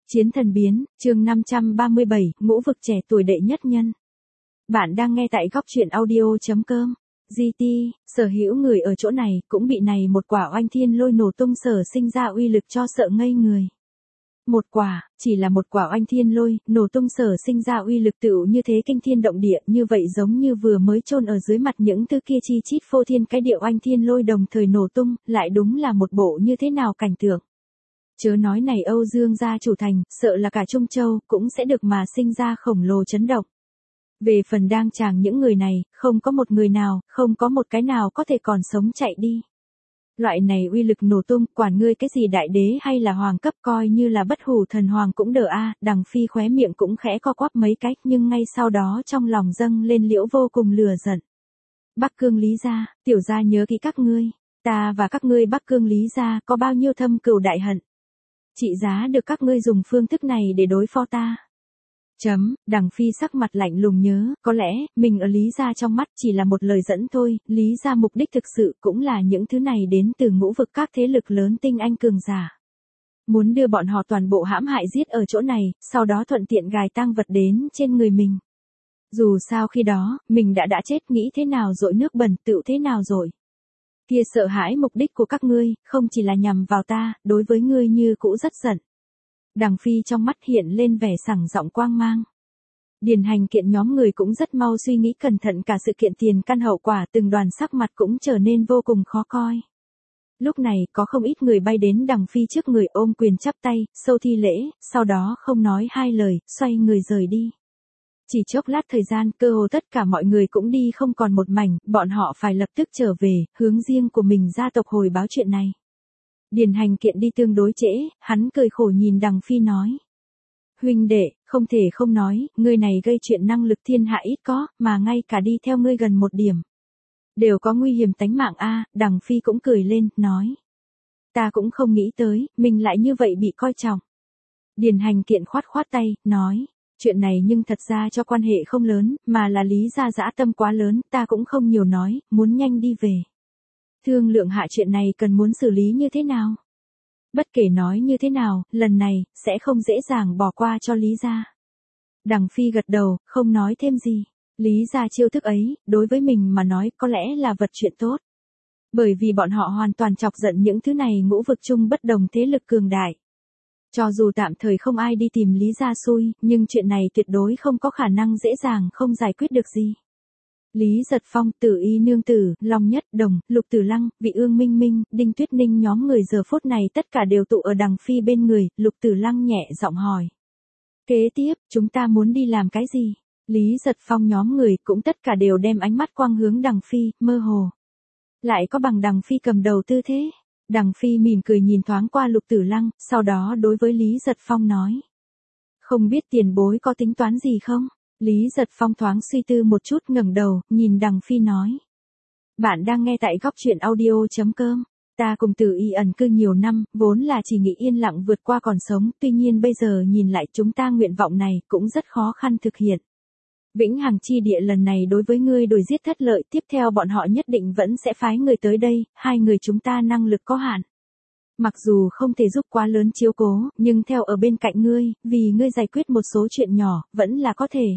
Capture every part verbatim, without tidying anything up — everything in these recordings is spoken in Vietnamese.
Chiến thần biến, chương năm trăm ba mươi bảy, ngũ vực trẻ tuổi đệ nhất nhân. Bạn đang nghe tại góc truyện audio.com. giê tê, sở hữu người ở chỗ này cũng bị này một quả oanh thiên lôi nổ tung sở sinh ra uy lực cho sợ ngây người. Một quả, chỉ là một quả oanh thiên lôi, nổ tung sở sinh ra uy lực tựu như thế kinh thiên động địa, như vậy giống như vừa mới chôn ở dưới mặt những thứ kia chi chít phô thiên cái địa oanh thiên lôi đồng thời nổ tung, lại đúng là một bộ như thế nào cảnh tượng. Chớ nói này Âu Dương gia chủ thành, sợ là cả Trung Châu cũng sẽ được mà sinh ra khổng lồ chấn động. Về phần đang chàng những người này, không có một người nào, không có một cái nào có thể còn sống chạy đi. Loại này uy lực nổ tung, quản ngươi cái gì đại đế hay là hoàng cấp coi như là bất hủ thần hoàng cũng đỡ a. Đằng Phi khóe miệng cũng khẽ co quắp mấy cách, nhưng ngay sau đó trong lòng dâng lên liễu vô cùng lừa giận. Bắc Cương Lý gia, tiểu gia nhớ kỹ các ngươi, ta và các ngươi Bắc Cương Lý gia có bao nhiêu thâm cừu đại hận. Trị giá được các ngươi dùng phương thức này để đối phó ta. Chấm, Đằng Phi sắc mặt lạnh lùng nhớ, có lẽ, mình ở Lý gia trong mắt chỉ là một lời dẫn thôi, Lý gia mục đích thực sự cũng là những thứ này đến từ ngũ vực các thế lực lớn tinh anh cường giả. Muốn đưa bọn họ toàn bộ hãm hại giết ở chỗ này, sau đó thuận tiện gài tang vật đến trên người mình. Dù sao khi đó, mình đã đã chết nghĩ thế nào rồi nước bẩn tựu thế nào rồi. Kia sợ hãi mục đích của các ngươi, không chỉ là nhằm vào ta, đối với ngươi như cũ rất giận. Đằng Phi trong mắt hiện lên vẻ sảng giọng quang mang. Điền Hành Kiện nhóm người cũng rất mau suy nghĩ cẩn thận cả sự kiện tiền căn hậu quả, từng đoàn sắc mặt cũng trở nên vô cùng khó coi. Lúc này có không ít người bay đến Đằng Phi trước người ôm quyền chắp tay, sâu thi lễ, sau đó không nói hai lời, xoay người rời đi. Chỉ chốc lát thời gian, cơ hồ tất cả mọi người cũng đi không còn một mảnh, bọn họ phải lập tức trở về, hướng riêng của mình gia tộc hồi báo chuyện này. Điền Hành Kiện đi tương đối trễ, hắn cười khổ nhìn Đằng Phi nói. Huynh đệ, không thể không nói, ngươi này gây chuyện năng lực thiên hạ ít có, mà ngay cả đi theo ngươi gần một điểm. Đều có nguy hiểm tánh mạng a. Đằng Phi cũng cười lên, nói. Ta cũng không nghĩ tới, mình lại như vậy bị coi trọng. Điền Hành Kiện khoát khoát tay, nói. Chuyện này nhưng thật ra cho quan hệ không lớn, mà là Lý gia dã tâm quá lớn, ta cũng không nhiều nói, muốn nhanh đi về. Thương lượng hạ chuyện này cần muốn xử lý như thế nào? Bất kể nói như thế nào, lần này, sẽ không dễ dàng bỏ qua cho Lý gia. Đằng Phi gật đầu, không nói thêm gì. Lý gia chiêu thức ấy, đối với mình mà nói có lẽ là vật chuyện tốt. Bởi vì bọn họ hoàn toàn chọc giận những thứ này ngũ vực chung bất đồng thế lực cường đại. Cho dù tạm thời không ai đi tìm Lý gia xui, nhưng chuyện này tuyệt đối không có khả năng dễ dàng không giải quyết được gì. Lý Giật Phong, Tử Y Nương Tử, Long Nhất Đồng, Lục Tử Lăng, Vị Ương Minh Minh, Đinh Tuyết Ninh nhóm người giờ phút này tất cả đều tụ ở Đằng Phi bên người, Lục Tử Lăng nhẹ giọng hỏi. Kế tiếp, chúng ta muốn đi làm cái gì? Lý Giật Phong nhóm người cũng tất cả đều đem ánh mắt quang hướng Đằng Phi, mơ hồ. Lại có bằng Đằng Phi cầm đầu tư thế. Đằng Phi mỉm cười nhìn thoáng qua Lục Tử Lăng, sau đó đối với Lý Giật Phong nói. Không biết tiền bối có tính toán gì không? Lý Giật Phong thoáng suy tư một chút ngẩng đầu, nhìn Đằng Phi nói. Bạn đang nghe tại góc truyện audio.com. Ta cùng Tử Y ẩn cư nhiều năm, vốn là chỉ nghĩ yên lặng vượt qua còn sống, tuy nhiên bây giờ nhìn lại chúng ta nguyện vọng này cũng rất khó khăn thực hiện. Vĩnh Hằng chi địa lần này đối với ngươi đổi giết thất lợi, tiếp theo bọn họ nhất định vẫn sẽ phái người tới đây, hai người chúng ta năng lực có hạn. Mặc dù không thể giúp quá lớn chiếu cố, nhưng theo ở bên cạnh ngươi, vì ngươi giải quyết một số chuyện nhỏ, vẫn là có thể.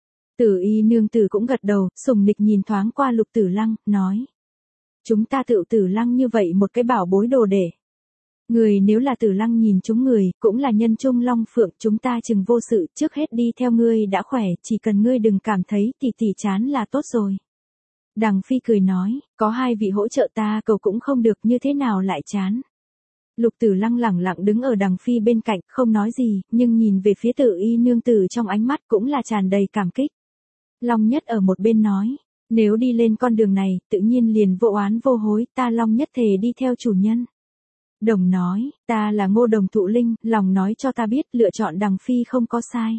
Tử Y Nương Tử cũng gật đầu, sùng nịch nhìn thoáng qua Lục Tử Lăng, nói. Chúng ta tự Tử Lăng như vậy một cái bảo bối đồ để. Người nếu là Tử Lăng nhìn chúng người, cũng là nhân trung long phượng, chúng ta chừng vô sự, trước hết đi theo ngươi đã khỏe, chỉ cần ngươi đừng cảm thấy tỷ tỷ chán là tốt rồi. Đằng Phi cười nói, có hai vị hỗ trợ ta cầu cũng không được như thế nào lại chán. Lục Tử Lăng lẳng lặng đứng ở Đằng Phi bên cạnh, không nói gì, nhưng nhìn về phía Tử Y Nương Tử trong ánh mắt cũng là tràn đầy cảm kích. Long Nhất ở một bên nói, nếu đi lên con đường này, tự nhiên liền vô oán vô hối, ta Long Nhất thề đi theo chủ nhân. Đồng nói, ta là Ngô Đồng Thụ Linh, lòng nói cho ta biết lựa chọn Đằng Phi không có sai.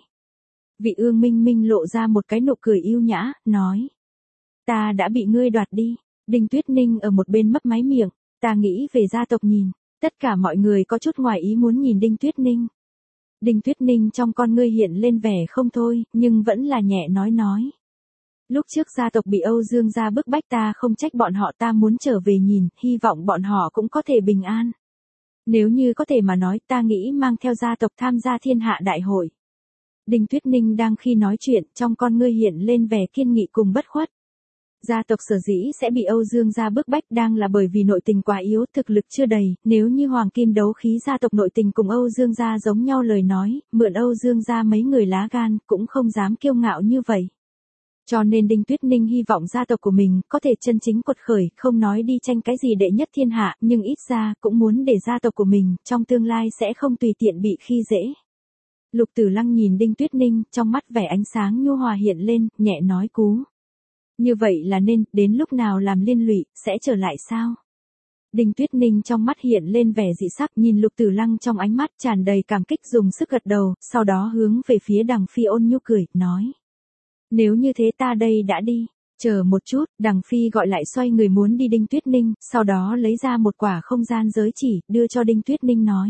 Vị Ương Minh Minh lộ ra một cái nụ cười yêu nhã, nói. Ta đã bị ngươi đoạt đi. Đinh Tuyết Ninh ở một bên mấp máy miệng, ta nghĩ về gia tộc nhìn. Tất cả mọi người có chút ngoài ý muốn nhìn Đinh Tuyết Ninh. Đinh Tuyết Ninh trong con ngươi hiện lên vẻ không thôi, nhưng vẫn là nhẹ nói nói. Lúc trước gia tộc bị Âu Dương gia bức bách ta không trách bọn họ, ta muốn trở về nhìn, hy vọng bọn họ cũng có thể bình an. Nếu như có thể mà nói, ta nghĩ mang theo gia tộc tham gia thiên hạ đại hội. Đinh Tuyết Ninh đang khi nói chuyện, trong con ngươi hiện lên vẻ kiên nghị cùng bất khuất. Gia tộc sở dĩ sẽ bị Âu Dương gia bức bách đang là bởi vì nội tình quá yếu, thực lực chưa đầy, nếu như Hoàng Kim Đấu Khí gia tộc nội tình cùng Âu Dương gia giống nhau lời nói, mượn Âu Dương gia mấy người lá gan, cũng không dám kiêu ngạo như vậy. Cho nên Đinh Tuyết Ninh hy vọng gia tộc của mình có thể chân chính quật khởi, không nói đi tranh cái gì đệ nhất thiên hạ, nhưng ít ra cũng muốn để gia tộc của mình trong tương lai sẽ không tùy tiện bị khi dễ. Lục Tử Lăng nhìn Đinh Tuyết Ninh, trong mắt vẻ ánh sáng nhu hòa hiện lên, nhẹ nói cú. Như vậy là nên, đến lúc nào làm liên lụy, sẽ trở lại sao? Đinh Tuyết Ninh trong mắt hiện lên vẻ dị sắc, nhìn Lục Tử Lăng trong ánh mắt tràn đầy cảm kích, dùng sức gật đầu, sau đó hướng về phía Đằng Phi ôn nhu cười, nói. Nếu như thế ta đây đã đi. Chờ một chút, Đằng Phi gọi lại xoay người muốn đi Đinh Tuyết Ninh, sau đó lấy ra một quả không gian giới chỉ, đưa cho Đinh Tuyết Ninh nói.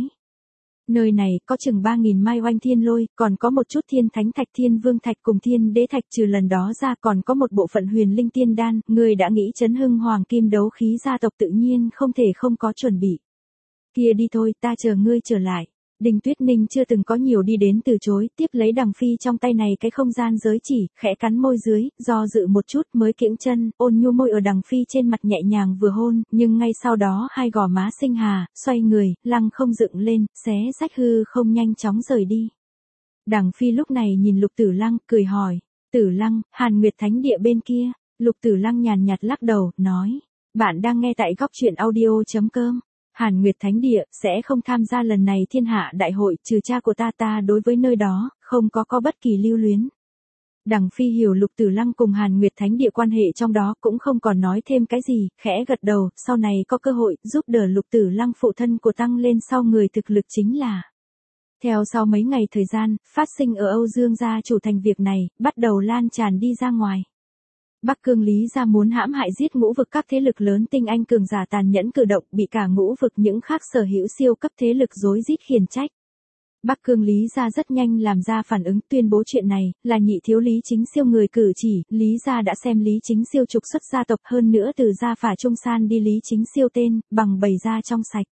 Nơi này có chừng ba nghìn mai oanh thiên lôi, còn có một chút thiên thánh thạch, thiên vương thạch cùng thiên đế thạch, trừ lần đó ra còn có một bộ phận huyền linh tiên đan, người đã nghĩ chấn hưng Hoàng Kim Đấu Khí gia tộc tự nhiên không thể không có chuẩn bị. Kia đi thôi, ta chờ ngươi trở lại. Đinh Tuyết Ninh chưa từng có nhiều đi đến từ chối, tiếp lấy Đằng Phi trong tay này cái không gian giới chỉ, khẽ cắn môi dưới, do dự một chút mới kiễng chân, ôn nhu môi ở Đằng Phi trên mặt nhẹ nhàng vừa hôn, nhưng ngay sau đó hai gò má xinh hà, xoay người, lăng không dựng lên, xé rách hư không nhanh chóng rời đi. Đằng Phi lúc này nhìn Lục Tử Lăng, cười hỏi, Tử Lăng, Hàn Nguyệt Thánh Địa bên kia, Lục Tử Lăng nhàn nhạt lắc đầu, nói, bạn đang nghe tại góc truyện audio.com. Hàn Nguyệt Thánh Địa sẽ không tham gia lần này thiên hạ đại hội, trừ cha của ta ta đối với nơi đó, không có có bất kỳ lưu luyến. Đằng Phi hiểu Lục Tử Lăng cùng Hàn Nguyệt Thánh Địa quan hệ trong đó, cũng không còn nói thêm cái gì, khẽ gật đầu, sau này có cơ hội giúp đỡ Lục Tử Lăng phụ thân của tăng lên sau người thực lực chính là. Theo sau mấy ngày thời gian, phát sinh ở Âu Dương gia chủ thành việc này, bắt đầu lan tràn đi ra ngoài. Bắc Cương Lý gia muốn hãm hại giết ngũ vực các thế lực lớn tinh anh cường giả tàn nhẫn cử động, bị cả ngũ vực những khác sở hữu siêu cấp thế lực rối rít khiển trách. Bắc Cương Lý gia rất nhanh làm ra phản ứng, tuyên bố chuyện này là nhị thiếu Lý Chính Siêu người cử chỉ, Lý gia đã xem Lý Chính Siêu trục xuất gia tộc, hơn nữa từ gia phả Trung San đi Lý Chính Siêu tên, bằng bày ra trong sạch.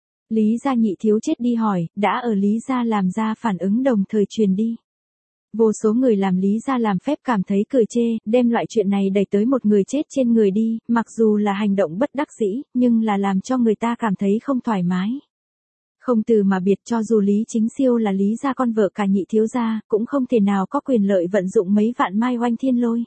Lý gia nhị thiếu chết đi hỏi, đã ở Lý gia làm ra phản ứng đồng thời truyền đi. Vô số người làm Lý gia làm phép cảm thấy cười chê, đem loại chuyện này đẩy tới một người chết trên người đi, mặc dù là hành động bất đắc dĩ, nhưng là làm cho người ta cảm thấy không thoải mái. Không từ mà biệt, cho dù Lý Chính Siêu là Lý gia con vợ cả nhị thiếu gia, cũng không thể nào có quyền lợi vận dụng mấy vạn mai oanh thiên lôi.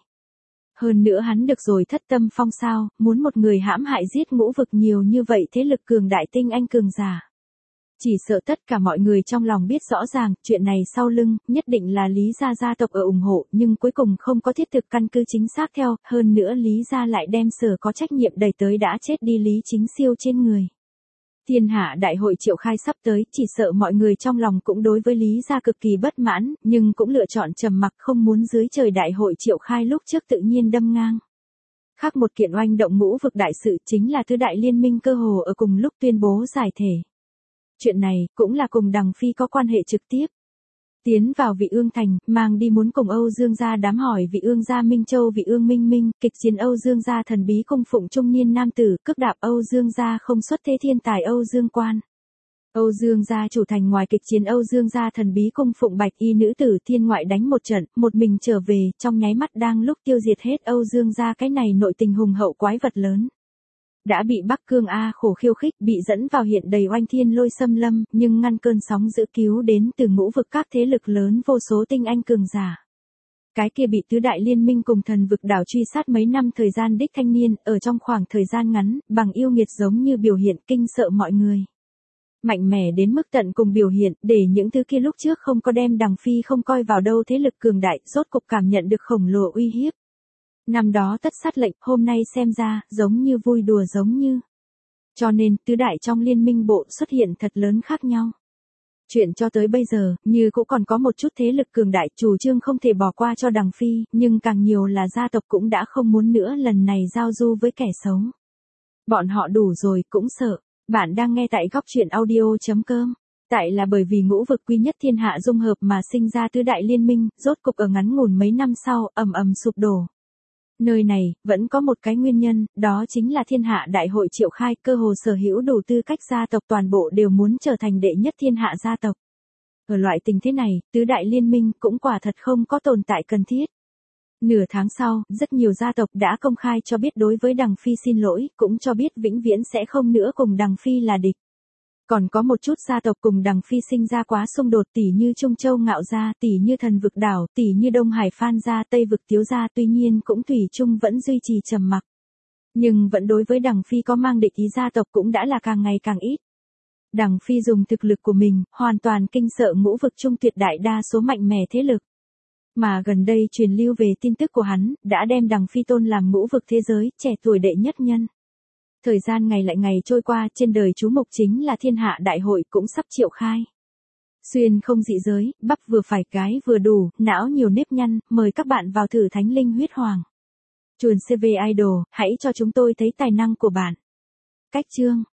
Hơn nữa hắn được rồi thất tâm phong sao, muốn một người hãm hại giết ngũ vực nhiều như vậy thế lực cường đại tinh anh cường giả. Chỉ sợ tất cả mọi người trong lòng biết rõ ràng, chuyện này sau lưng, nhất định là Lý gia gia tộc ở ủng hộ, nhưng cuối cùng không có thiết thực căn cứ chính xác theo, hơn nữa Lý gia lại đem sở có trách nhiệm đẩy tới đã chết đi Lý Chính Siêu trên người. Thiên hạ đại hội triệu khai sắp tới, chỉ sợ mọi người trong lòng cũng đối với Lý gia cực kỳ bất mãn, nhưng cũng lựa chọn trầm mặc, không muốn dưới trời đại hội triệu khai lúc trước tự nhiên đâm ngang. Khác một kiện oanh động ngũ vực đại sự chính là tứ đại liên minh cơ hồ ở cùng lúc tuyên bố giải thể. Chuyện này cũng là cùng Đằng Phi có quan hệ trực tiếp. Tiến vào Vị Ương Thành, mang đi muốn cùng Âu Dương gia đám hỏi Vị Ương gia Minh Châu Vị Ương Minh Minh, kịch chiến Âu Dương gia thần bí cung phụng trung niên nam tử, cước đạp Âu Dương gia không xuất thế thiên tài Âu Dương Quan. Âu Dương gia chủ thành ngoài kịch chiến Âu Dương gia thần bí cung phụng bạch y nữ tử thiên ngoại đánh một trận, một mình trở về, trong nháy mắt đang lúc tiêu diệt hết Âu Dương gia cái này nội tình hùng hậu quái vật lớn. Đã bị Bắc Cương A khổ khiêu khích, bị dẫn vào hiện đầy oanh thiên lôi xâm lâm, nhưng ngăn cơn sóng dữ cứu đến từ ngũ vực các thế lực lớn vô số tinh anh cường giả. Cái kia bị tứ đại liên minh cùng thần vực đảo truy sát mấy năm thời gian đích thanh niên, ở trong khoảng thời gian ngắn, bằng yêu nghiệt giống như biểu hiện kinh sợ mọi người. Mạnh mẽ đến mức tận cùng biểu hiện, để những thứ kia lúc trước không có đem Đằng Phi không coi vào đâu thế lực cường đại, rốt cục cảm nhận được khổng lồ uy hiếp. Năm đó tất sát lệnh, hôm nay xem ra, giống như vui đùa giống như. Cho nên, tứ đại trong liên minh bộ xuất hiện thật lớn khác nhau. Chuyện cho tới bây giờ, như cũng còn có một chút thế lực cường đại chủ trương không thể bỏ qua cho Đằng Phi, nhưng càng nhiều là gia tộc cũng đã không muốn nữa lần này giao du với kẻ xấu. Bọn họ đủ rồi, cũng sợ. Bạn đang nghe tại góc truyện audio.com. Tại là bởi vì ngũ vực quy nhất thiên hạ dung hợp mà sinh ra tứ đại liên minh, rốt cục ở ngắn ngủn mấy năm sau, ầm ầm sụp đổ. Nơi này, vẫn có một cái nguyên nhân, đó chính là thiên hạ đại hội triệu khai, cơ hồ sở hữu đủ tư cách gia tộc toàn bộ đều muốn trở thành đệ nhất thiên hạ gia tộc. Ở loại tình thế này, tứ đại liên minh cũng quả thật không có tồn tại cần thiết. Nửa tháng sau, rất nhiều gia tộc đã công khai cho biết đối với Đằng Phi xin lỗi, cũng cho biết vĩnh viễn sẽ không nữa cùng Đằng Phi là địch. Còn có một chút gia tộc cùng Đằng Phi sinh ra quá xung đột, tỉ như Trung Châu Ngạo gia, tỉ như Thần Vực Đảo, tỉ như Đông Hải Phan gia, Tây Vực Tiếu gia, tuy nhiên cũng thủy chung vẫn duy trì trầm mặc. Nhưng vẫn đối với Đằng Phi có mang địch ý gia tộc cũng đã là càng ngày càng ít. Đằng Phi dùng thực lực của mình, hoàn toàn kinh sợ ngũ vực trung tuyệt đại đa số mạnh mẽ thế lực. Mà gần đây truyền lưu về tin tức của hắn, đã đem Đằng Phi tôn làm ngũ vực thế giới, trẻ tuổi đệ nhất nhân. Thời gian ngày lại ngày trôi qua, trên đời chú mục chính là thiên hạ đại hội cũng sắp triệu khai. Xuyên không dị giới, bắp vừa phải cái vừa đủ, não nhiều nếp nhăn, mời các bạn vào thử Thánh Linh Huyết Hoàng. Chuồn xê vê Idol, hãy cho chúng tôi thấy tài năng của bạn. Cách chương